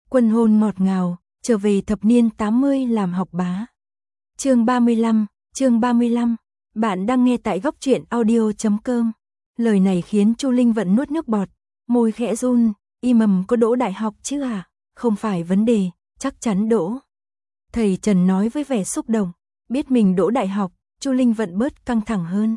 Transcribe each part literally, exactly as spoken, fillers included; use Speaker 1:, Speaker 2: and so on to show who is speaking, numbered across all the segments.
Speaker 1: Quân hôn ngọt ngào, trở về thập niên tám mươi làm học bá. Chương ba mươi lăm, chương ba mươi lăm. Bạn đang nghe tại góc truyện audio chấm com. Lời này khiến Chu Linh Vận nuốt nước bọt, môi khẽ run, y mầm có đỗ đại học chứ à? Không phải vấn đề, chắc chắn đỗ. Thầy Trần nói với vẻ xúc động, biết mình đỗ đại học, Chu Linh Vận bớt căng thẳng hơn.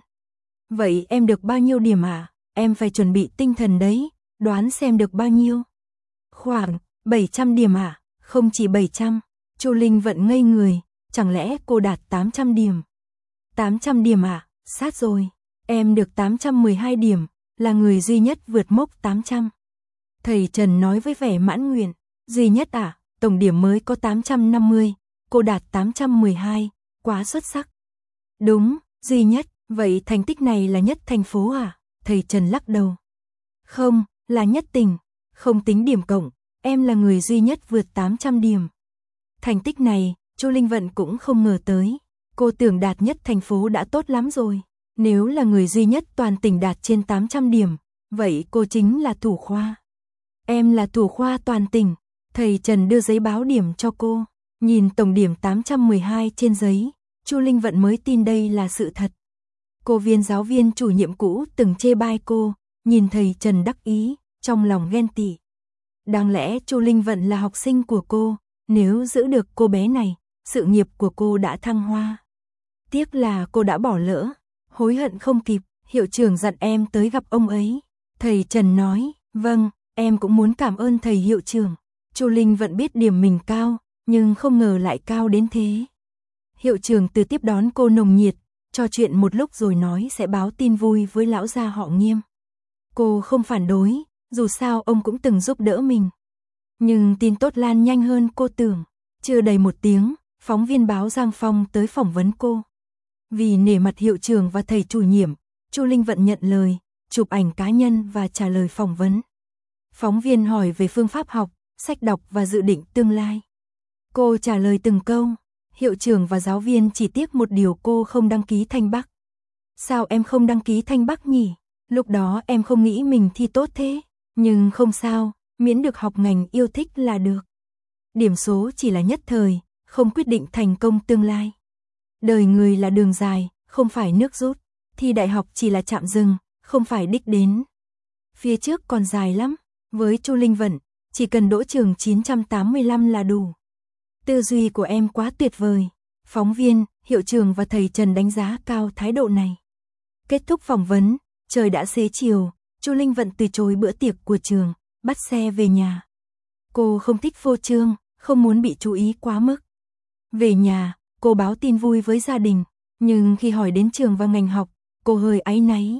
Speaker 1: Vậy em được bao nhiêu điểm à? Em phải chuẩn bị tinh thần đấy, đoán xem được bao nhiêu. Khoảng bảy trăm điểm à? Không chỉ bảy trăm, Chu Linh Vận ngây người, chẳng lẽ cô đạt tám trăm điểm? tám trăm điểm à? Sát rồi, em được tám trăm mười hai điểm, là người duy nhất vượt mốc tám trăm. Thầy Trần nói với vẻ mãn nguyện, duy nhất à? Tổng điểm mới có tám trăm năm mươi, cô đạt tám trăm mười hai, quá xuất sắc. Đúng, duy nhất, vậy thành tích này là nhất thành phố à? Thầy Trần lắc đầu. Không, là nhất tỉnh, không tính điểm cộng, em là người duy nhất vượt tám trăm điểm. Thành tích này, Chu Linh Vận cũng không ngờ tới. Cô tưởng đạt nhất thành phố đã tốt lắm rồi. Nếu là người duy nhất toàn tỉnh đạt trên tám trăm điểm, vậy cô chính là thủ khoa. Em là thủ khoa toàn tỉnh. Thầy Trần đưa giấy báo điểm cho cô. Nhìn tổng điểm tám trăm mười hai trên giấy, Chu Linh Vận mới tin đây là sự thật. Cô viên giáo viên chủ nhiệm cũ từng chê bai cô, nhìn thầy Trần đắc ý, trong lòng ghen tị. Đáng lẽ Chu Linh Vận là học sinh của cô, nếu giữ được cô bé này, sự nghiệp của cô đã thăng hoa. Tiếc là cô đã bỏ lỡ, hối hận không kịp, hiệu trưởng dặn em tới gặp ông ấy. Thầy Trần nói, vâng, em cũng muốn cảm ơn thầy hiệu trưởng. Chu Linh Vận biết điểm mình cao, nhưng không ngờ lại cao đến thế. Hiệu trưởng từ tiếp đón cô nồng nhiệt, trò chuyện một lúc rồi nói sẽ báo tin vui với lão gia họ Nghiêm. Cô không phản đối, dù sao ông cũng từng giúp đỡ mình. Nhưng tin tốt lan nhanh hơn cô tưởng. Chưa đầy một tiếng, phóng viên báo Giang Phong tới phỏng vấn cô. Vì nể mặt hiệu trưởng và thầy chủ nhiệm, Chu Linh Vận nhận lời, chụp ảnh cá nhân và trả lời phỏng vấn. Phóng viên hỏi về phương pháp học, sách đọc và dự định tương lai. Cô trả lời từng câu. Hiệu trưởng và giáo viên chỉ tiếc một điều cô không đăng ký Thanh Bắc. Sao em không đăng ký Thanh Bắc nhỉ? Lúc đó em không nghĩ mình thi tốt thế. Nhưng không sao, miễn được học ngành yêu thích là được. Điểm số chỉ là nhất thời, không quyết định thành công tương lai. Đời người là đường dài, không phải nước rút. Thi đại học chỉ là chạm dừng, không phải đích đến. Phía trước còn dài lắm. Với Chu Linh Vận, chỉ cần đỗ trường chín trăm tám mươi lăm là đủ. Tư duy của em quá tuyệt vời. Phóng viên, hiệu trưởng và thầy Trần đánh giá cao thái độ này. Kết thúc phỏng vấn, trời đã xế chiều, Chu Linh Vận từ chối bữa tiệc của trường, bắt xe về nhà. Cô không thích phô trương, không muốn bị chú ý quá mức. Về nhà, cô báo tin vui với gia đình, nhưng khi hỏi đến trường và ngành học, cô hơi áy náy.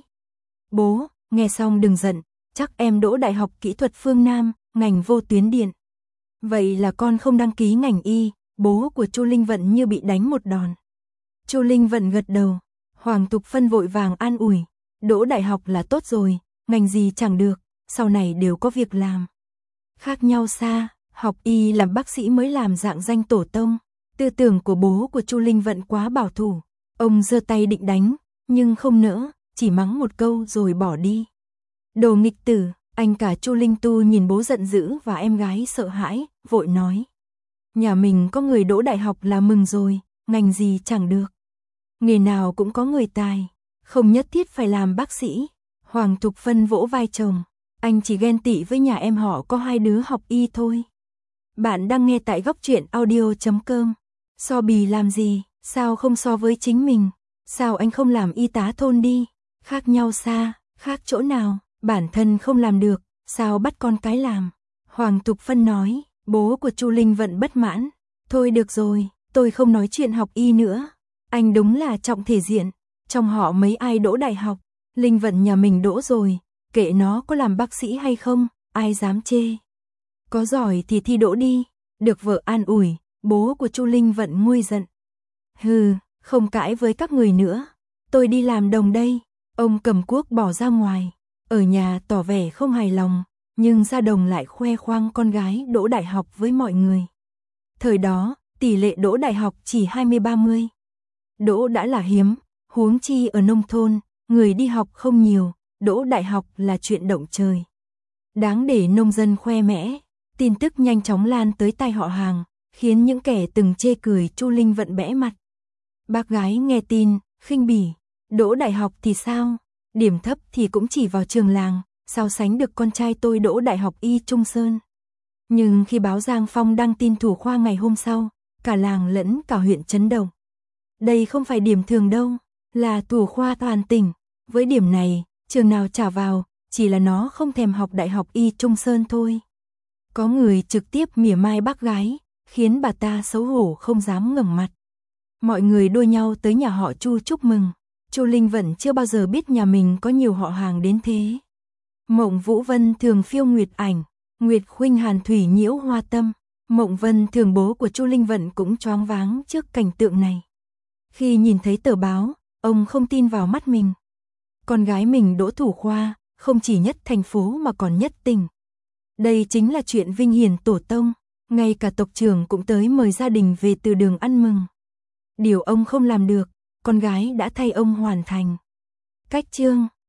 Speaker 1: Bố, nghe xong đừng giận, chắc em đỗ Đại học Kỹ thuật Phương Nam, ngành vô tuyến điện. Vậy là con không đăng ký ngành y, bố của Chu Linh Vận như bị đánh một đòn. Chu Linh Vận gật đầu, Hoàng Tục Phân vội vàng an ủi, đỗ đại học là tốt rồi, ngành gì chẳng được, sau này đều có việc làm. Khác nhau xa, học y làm bác sĩ mới làm dạng danh tổ tông. Tư tưởng của bố của Chu Linh Vận quá bảo thủ, ông giơ tay định đánh, nhưng không nỡ, chỉ mắng một câu rồi bỏ đi. Đồ nghịch tử. Anh cả Chu Linh Tu nhìn bố giận dữ và em gái sợ hãi, vội nói. Nhà mình có người đỗ đại học là mừng rồi, ngành gì chẳng được. Nghề nào cũng có người tài, không nhất thiết phải làm bác sĩ. Hoàng Thục Phân vỗ vai chồng, anh chỉ ghen tị với nhà em họ có hai đứa học y thôi. Bạn đang nghe tại góc truyện audio chấm com. So bì làm gì, sao không so với chính mình? Sao anh không làm y tá thôn đi? Khác nhau xa, khác chỗ nào? Bản thân không làm được, sao bắt con cái làm? Hoàng Thục Phân nói, bố của Chu Linh Vận bất mãn. Thôi được rồi, tôi không nói chuyện học y nữa. Anh đúng là trọng thể diện, trong họ mấy ai đỗ đại học. Linh Vận nhà mình đỗ rồi, kệ nó có làm bác sĩ hay không, ai dám chê. Có giỏi thì thi đỗ đi, được vợ an ủi, bố của Chu Linh Vận nguôi giận. Hừ, không cãi với các người nữa, tôi đi làm đồng đây. Ông cầm cuốc bỏ ra ngoài. Ở nhà tỏ vẻ không hài lòng, nhưng ra đồng lại khoe khoang con gái đỗ đại học với mọi người. Thời đó, tỷ lệ đỗ đại học chỉ hai mươi ba mươi. Đỗ đã là hiếm, huống chi ở nông thôn, người đi học không nhiều, đỗ đại học là chuyện động trời. Đáng để nông dân khoe mẽ. Tin tức nhanh chóng lan tới tai họ hàng, khiến những kẻ từng chê cười Chu Linh Vận bẽ mặt. Bác gái nghe tin, khinh bỉ, đỗ đại học thì sao? Điểm thấp thì cũng chỉ vào trường làng, sao sánh được con trai tôi đỗ đại học Y Trung Sơn. Nhưng khi báo Giang Phong đăng tin thủ khoa ngày hôm sau, cả làng lẫn cả huyện chấn động. Đây không phải điểm thường đâu, là thủ khoa toàn tỉnh. Với điểm này, trường nào trả vào, chỉ là nó không thèm học đại học Y Trung Sơn thôi. Có người trực tiếp mỉa mai bác gái, khiến bà ta xấu hổ không dám ngẩng mặt. Mọi người đua nhau tới nhà họ Chu chúc mừng. Chu Linh Vận chưa bao giờ biết nhà mình có nhiều họ hàng đến thế. Mộng Vũ Vân thường phiêu nguyệt ảnh, Nguyệt Khuynh Hàn thủy nhiễu hoa tâm. Mộng Vân thường bố của Chu Linh Vận cũng choáng váng trước cảnh tượng này. Khi nhìn thấy tờ báo, ông không tin vào mắt mình. Con gái mình đỗ thủ khoa, không chỉ nhất thành phố mà còn nhất tỉnh. Đây chính là chuyện vinh hiển tổ tông, ngay cả tộc trưởng cũng tới mời gia đình về từ đường ăn mừng. Điều ông không làm được, con gái đã thay ông hoàn thành. Cách chương